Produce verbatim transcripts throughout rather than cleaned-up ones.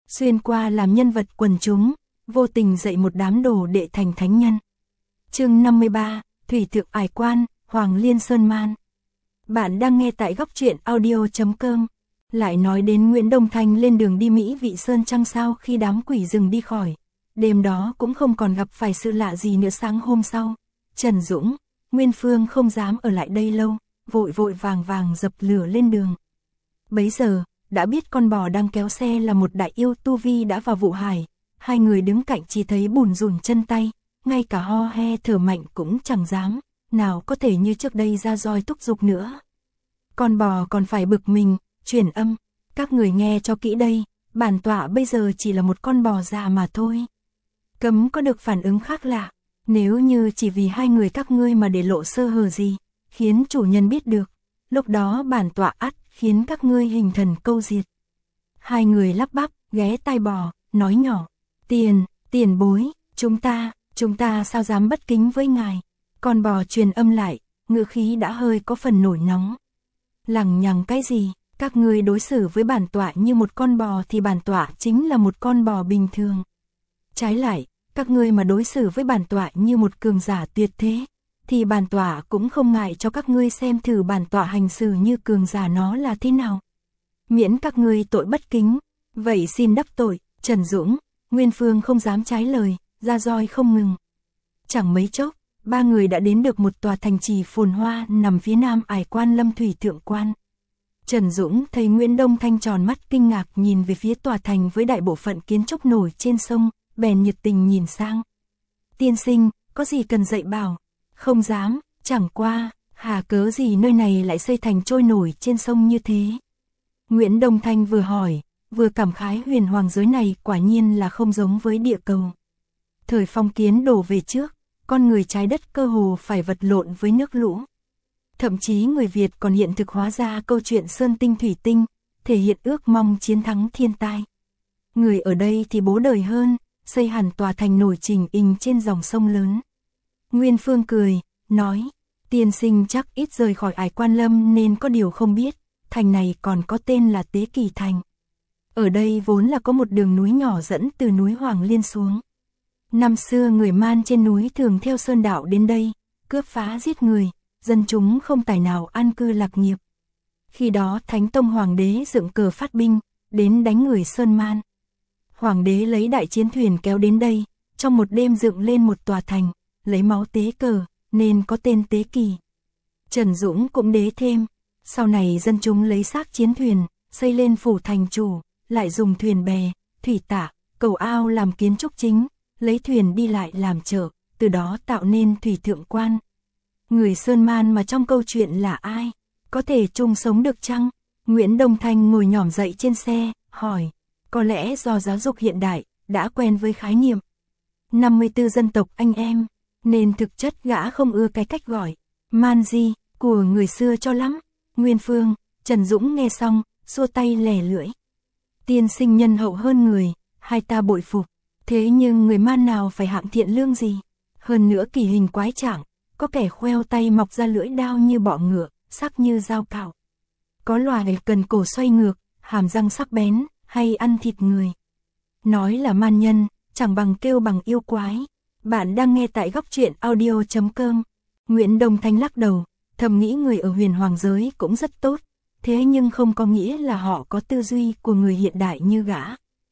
xuyên qua làm nhân vật quần chúng, vô tình dạy một đám đồ đệ thành thánh nhân. Chương năm mươi ba, Thủy Thượng Ải Quan, Hoàng Liên Sơn Man. Bạn đang nghe tại góc truyện audio chấm com. Lại nói đến Nguyễn Đông Thanh lên đường đi Mỹ Vị Sơn Trăng sao khi đám quỷ rừng đi khỏi. Đêm đó cũng không còn gặp phải sự lạ gì nữa. Sáng hôm sau, Trần Dũng, Nguyên Phương không dám ở lại đây lâu, vội vội vàng vàng dập lửa lên đường. Bấy giờ, đã biết con bò đang kéo xe là một đại yêu tu vi đã vào vụ hải. Hai người đứng cạnh chỉ thấy bùn rùn chân tay, ngay cả ho he thở mạnh cũng chẳng dám, nào có thể như trước đây ra roi thúc giục nữa. Con bò còn phải bực mình, truyền âm, các người nghe cho kỹ đây, bản tọa bây giờ chỉ là một con bò già mà thôi. Cấm có được phản ứng khác lạ, nếu như chỉ vì hai người các ngươi mà để lộ sơ hở gì, khiến chủ nhân biết được, lúc đó bản tọa ắt khiến các ngươi hình thần câu diệt. Hai người lắp bắp, ghé tai bò, nói nhỏ, tiền, tiền bối, chúng ta, chúng ta sao dám bất kính với ngài. Con bò truyền âm lại, ngữ khí đã hơi có phần nổi nóng. Lằng nhằng cái gì, các ngươi đối xử với bản tọa như một con bò thì bản tọa chính là một con bò bình thường. Trái lại, các ngươi mà đối xử với bản tọa như một cường giả tuyệt thế, thì bản tọa cũng không ngại cho các ngươi xem thử bản tọa hành xử như cường giả nó là thế nào. Miễn các ngươi tội bất kính, vậy xin đắc tội. Trần Dũng, Nguyên Phương không dám trái lời, ra roi không ngừng. Chẳng mấy chốc, ba người đã đến được một tòa thành trì phồn hoa nằm phía nam Ải Quan Lâm Thủy Thượng Quan. Trần Dũng thấy Nguyễn Đông Thanh tròn mắt kinh ngạc nhìn về phía tòa thành với đại bộ phận kiến trúc nổi trên sông, bèn nhiệt tình nhìn sang. Tiên sinh, có gì cần dạy bảo? Không dám, chẳng qua, hà cớ gì nơi này lại xây thành trôi nổi trên sông như thế? Nguyễn Đông Thanh vừa hỏi, vừa cảm khái huyền hoàng giới này quả nhiên là không giống với địa cầu. Thời phong kiến đổ về trước, con người trái đất cơ hồ phải vật lộn với nước lũ. Thậm chí người Việt còn hiện thực hóa ra câu chuyện sơn tinh thủy tinh, thể hiện ước mong chiến thắng thiên tai. Người ở đây thì bố đời hơn, xây hẳn tòa thành nổi trình hình trên dòng sông lớn. Nguyên Phương cười, nói, tiên sinh chắc ít rời khỏi Ải Quan Lâm nên có điều không biết, thành này còn có tên là Tế Kỳ Thành. Ở đây vốn là có một đường núi nhỏ dẫn từ núi Hoàng Liên xuống. Năm xưa người Man trên núi thường theo sơn đạo đến đây, cướp phá giết người, dân chúng không tài nào an cư lạc nghiệp. Khi đó Thánh Tông Hoàng đế dựng cờ phát binh, đến đánh người Sơn Man. Hoàng đế lấy đại chiến thuyền kéo đến đây, trong một đêm dựng lên một tòa thành, lấy máu tế cờ, nên có tên Tế Kỳ. Trần Dũng cũng đế thêm, sau này dân chúng lấy xác chiến thuyền, xây lên phủ thành chủ, lại dùng thuyền bè, thủy tạ, cầu ao làm kiến trúc chính, lấy thuyền đi lại làm chợ, từ đó tạo nên Thủy Thượng Quan. Người Sơn Man mà trong câu chuyện là ai? Có thể chung sống được chăng? Nguyễn Đông Thanh ngồi nhỏm dậy trên xe, hỏi. Có lẽ do giáo dục hiện đại, đã quen với khái niệm năm mươi tư dân tộc anh em, nên thực chất gã không ưa cái cách gọi man di của người xưa cho lắm. Nguyên Phương, Trần Dũng nghe xong, xua tay lẻ lưỡi. Tiên sinh nhân hậu hơn người, hai ta bội phục. Thế nhưng người Man nào phải hạng thiện lương gì? Hơn nữa kỳ hình quái trạng, có kẻ khoeo tay mọc ra lưỡi đao như bọ ngựa, sắc như dao cạo. Có loài cần cổ xoay ngược, hàm răng sắc bén, hay ăn thịt người. Nói là man nhân, chẳng bằng kêu bằng yêu quái. Bạn đang nghe tại góc truyện audio chấm com. Nguyễn Đông Thanh lắc đầu, thầm nghĩ người ở huyền hoàng giới cũng rất tốt, thế nhưng không có nghĩa là họ có tư duy của người hiện đại như gã.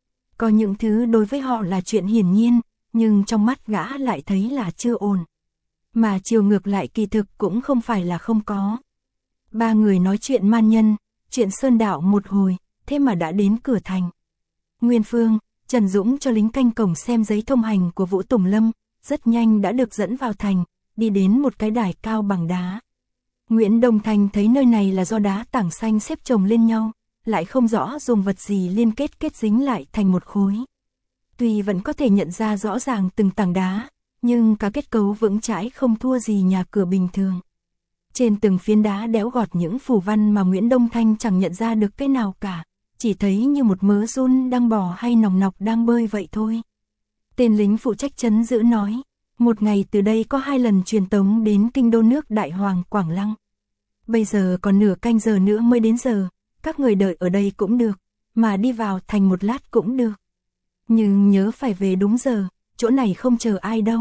Có những thứ đối với họ là chuyện hiển nhiên, nhưng trong mắt gã lại thấy là chưa ổn. Mà chiều ngược lại kỳ thực cũng không phải là không có. Ba người nói chuyện man nhân, chuyện sơn đạo một hồi, thế mà đã đến cửa thành. Nguyên Phương, Trần Dũng cho lính canh cổng xem giấy thông hành của Vũ Tùng Lâm, rất nhanh đã được dẫn vào thành, đi đến một cái đài cao bằng đá. Nguyễn Đông Thanh thấy nơi này là do đá tảng xanh xếp chồng lên nhau, lại không rõ dùng vật gì liên kết kết dính lại thành một khối. Tuy vẫn có thể nhận ra rõ ràng từng tảng đá, nhưng cả kết cấu vững chãi không thua gì nhà cửa bình thường. Trên từng phiến đá đẽo gọt những phù văn mà Nguyễn Đông Thanh chẳng nhận ra được cái nào cả, chỉ thấy như một mớ giun đang bò hay nòng nọc đang bơi vậy thôi. Tên lính phụ trách trấn giữ nói, một ngày từ đây có hai lần truyền tống đến kinh đô nước Đại Hoàng Quảng Lăng. Bây giờ còn nửa canh giờ nữa mới đến giờ, các người đợi ở đây cũng được, mà đi vào thành một lát cũng được. Nhưng nhớ phải về đúng giờ, chỗ này không chờ ai đâu.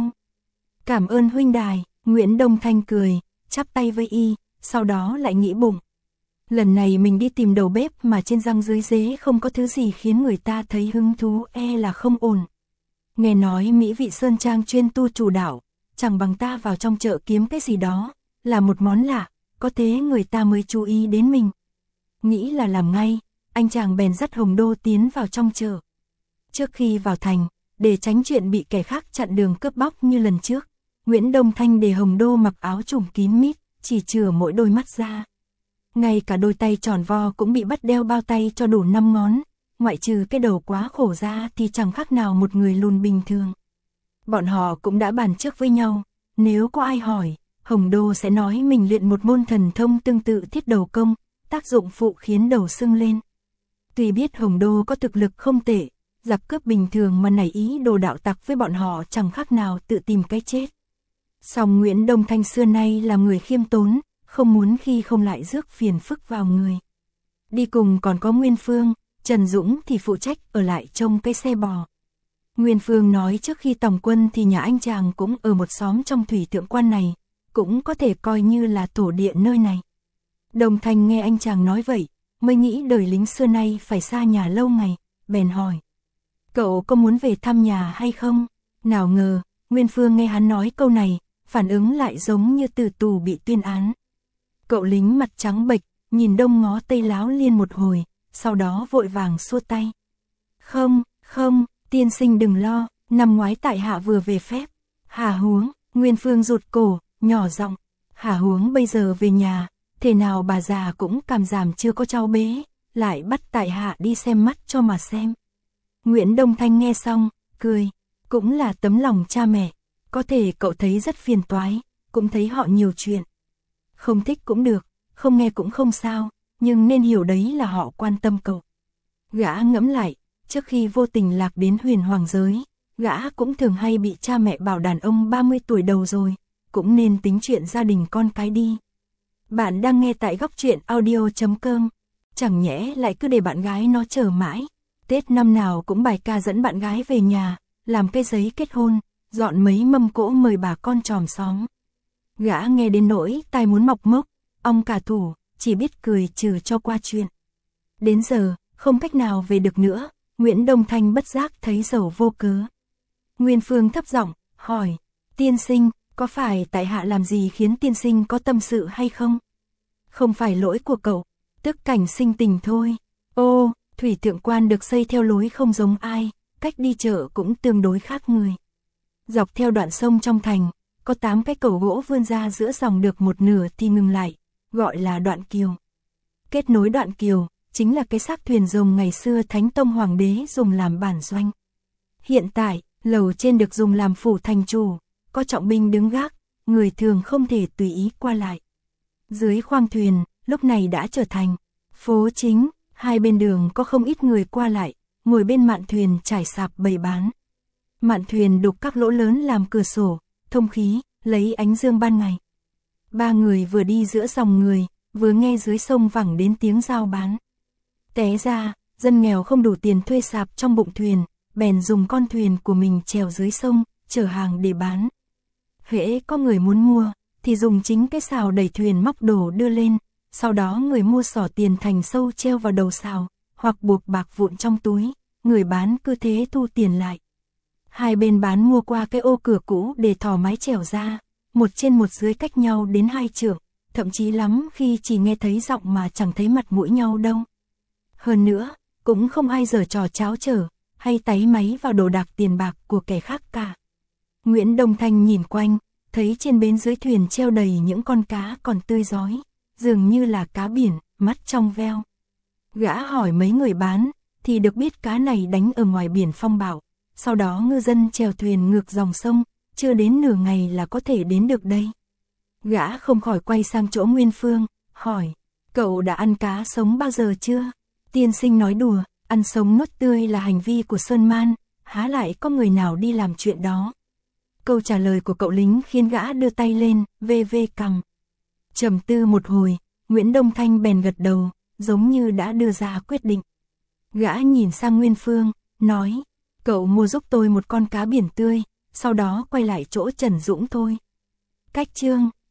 Cảm ơn huynh đài, Nguyễn Đông Thanh cười, chắp tay với y, sau đó lại nghĩ bụng. Lần này mình đi tìm đầu bếp mà trên răng dưới dế không có thứ gì khiến người ta thấy hứng thú, e là không ổn. Nghe nói mỹ vị sơn trang chuyên tu chủ đạo, chẳng bằng ta vào trong chợ kiếm cái gì đó, là một món lạ, có thế người ta mới chú ý đến mình. Nghĩ là làm ngay, anh chàng bèn dắt Hồng Đô tiến vào trong chợ. Trước khi vào thành, để tránh chuyện bị kẻ khác chặn đường cướp bóc như lần trước, Nguyễn Đông Thanh để Hồng Đô mặc áo trùm kín mít, chỉ chừa mỗi đôi mắt ra. Ngay cả đôi tay tròn vo cũng bị bắt đeo bao tay cho đủ năm ngón, ngoại trừ cái đầu quá khổ ra thì chẳng khác nào một người lùn bình thường. Bọn họ cũng đã bàn trước với nhau, nếu có ai hỏi, Hồng Đô sẽ nói mình luyện một môn thần thông tương tự thiết đầu công, tác dụng phụ khiến đầu sưng lên. Tuy biết Hồng Đô có thực lực không tệ, giặc cướp bình thường mà nảy ý đồ đạo tặc với bọn họ chẳng khác nào tự tìm cái chết. Song Nguyễn Đông Thanh xưa nay là người khiêm tốn, không muốn khi không lại rước phiền phức vào người. Đi cùng còn có Nguyên Phương, Trần Dũng thì phụ trách ở lại trông cái xe bò. Nguyên Phương nói trước khi tòng quân thì nhà anh chàng cũng ở một xóm trong thủy thượng quan này, cũng có thể coi như là tổ địa nơi này. Đồng Thanh nghe anh chàng nói vậy, mới nghĩ đời lính xưa nay phải xa nhà lâu ngày, bèn hỏi. Cậu có muốn về thăm nhà hay không? Nào ngờ, Nguyên Phương nghe hắn nói câu này, phản ứng lại giống như tử tù bị tuyên án. Cậu lính mặt trắng bệch, nhìn đông ngó tây láo liên một hồi, sau đó vội vàng xua tay. Không, không, tiên sinh đừng lo, năm ngoái tại hạ vừa về phép. Hà huống, Nguyên Phương rụt cổ, nhỏ giọng. Hà huống bây giờ về nhà, thế nào bà già cũng cảm giảm chưa có cháu bế, lại bắt tại hạ đi xem mắt cho mà xem. Nguyễn Đông Thanh nghe xong, cười, cũng là tấm lòng cha mẹ, có thể cậu thấy rất phiền toái, cũng thấy họ nhiều chuyện. Không thích cũng được, không nghe cũng không sao, nhưng nên hiểu đấy là họ quan tâm cậu. Gã ngẫm lại, trước khi vô tình lạc đến huyền hoàng giới, gã cũng thường hay bị cha mẹ bảo đàn ông ba mươi tuổi đầu rồi, cũng nên tính chuyện gia đình con cái đi. Bạn đang nghe tại góc truyện audio chấm com, chẳng nhẽ lại cứ để bạn gái nó chờ mãi. Tết năm nào cũng bài ca dẫn bạn gái về nhà, làm cái giấy kết hôn, dọn mấy mâm cỗ mời bà con chòm xóm. Gã nghe đến nỗi tai muốn mọc mốc, ong cả thủ, chỉ biết cười trừ cho qua chuyện. Đến giờ, không cách nào về được nữa, Nguyễn Đông Thanh bất giác thấy sầu vô cớ. Nguyên Phương thấp giọng hỏi, tiên sinh, có phải tại hạ làm gì khiến tiên sinh có tâm sự hay không? Không phải lỗi của cậu, tức cảnh sinh tình thôi. Ô, thủy thượng quan được xây theo lối không giống ai, cách đi chợ cũng tương đối khác người. Dọc theo đoạn sông trong thành, có tám cái cầu gỗ vươn ra giữa dòng được một nửa thì ngừng lại, gọi là đoạn kiều. Kết nối đoạn kiều, chính là cái xác thuyền rồng ngày xưa Thánh Tông Hoàng đế dùng làm bản doanh. Hiện tại, lầu trên được dùng làm phủ thành chủ, có trọng binh đứng gác, người thường không thể tùy ý qua lại. Dưới khoang thuyền, lúc này đã trở thành phố chính, hai bên đường có không ít người qua lại, ngồi bên mạn thuyền trải sạp bày bán. Mạn thuyền đục các lỗ lớn làm cửa sổ, thông khí, lấy ánh dương ban ngày. Ba người vừa đi giữa dòng người, vừa nghe dưới sông vẳng đến tiếng giao bán. Té ra, dân nghèo không đủ tiền thuê sạp trong bụng thuyền, bèn dùng con thuyền của mình chèo dưới sông, chở hàng để bán. Hễ có người muốn mua, thì dùng chính cái sào đẩy thuyền móc đồ đưa lên, sau đó người mua xỏ tiền thành sâu treo vào đầu sào, hoặc buộc bạc vụn trong túi, người bán cứ thế thu tiền lại. Hai bên bán mua qua cái ô cửa cũ để thò mái chèo ra, một trên một dưới cách nhau đến hai trượng, thậm chí lắm khi chỉ nghe thấy giọng mà chẳng thấy mặt mũi nhau đâu. Hơn nữa, cũng không ai giở trò cháo trở, hay táy máy vào đồ đạc tiền bạc của kẻ khác cả. Nguyễn Đông Thanh nhìn quanh, thấy trên bến dưới thuyền treo đầy những con cá còn tươi rói, dường như là cá biển, mắt trong veo. Gã hỏi mấy người bán, thì được biết cá này đánh ở ngoài biển phong bạo, sau đó ngư dân chèo thuyền ngược dòng sông, chưa đến nửa ngày là có thể đến được đây. Gã không khỏi quay sang chỗ Nguyên Phương, hỏi, cậu đã ăn cá sống bao giờ chưa? Tiên sinh nói đùa, ăn sống nuốt tươi là hành vi của Sơn Man, há lại có người nào đi làm chuyện đó. Câu trả lời của cậu lính khiến gã đưa tay lên, vê vê cằm. Trầm tư một hồi, Nguyễn Đông Thanh bèn gật đầu, giống như đã đưa ra quyết định. Gã nhìn sang Nguyên Phương, nói, Cậu mua giúp tôi một con cá biển tươi, sau đó quay lại chỗ Trần Dũng thôi. Cách chương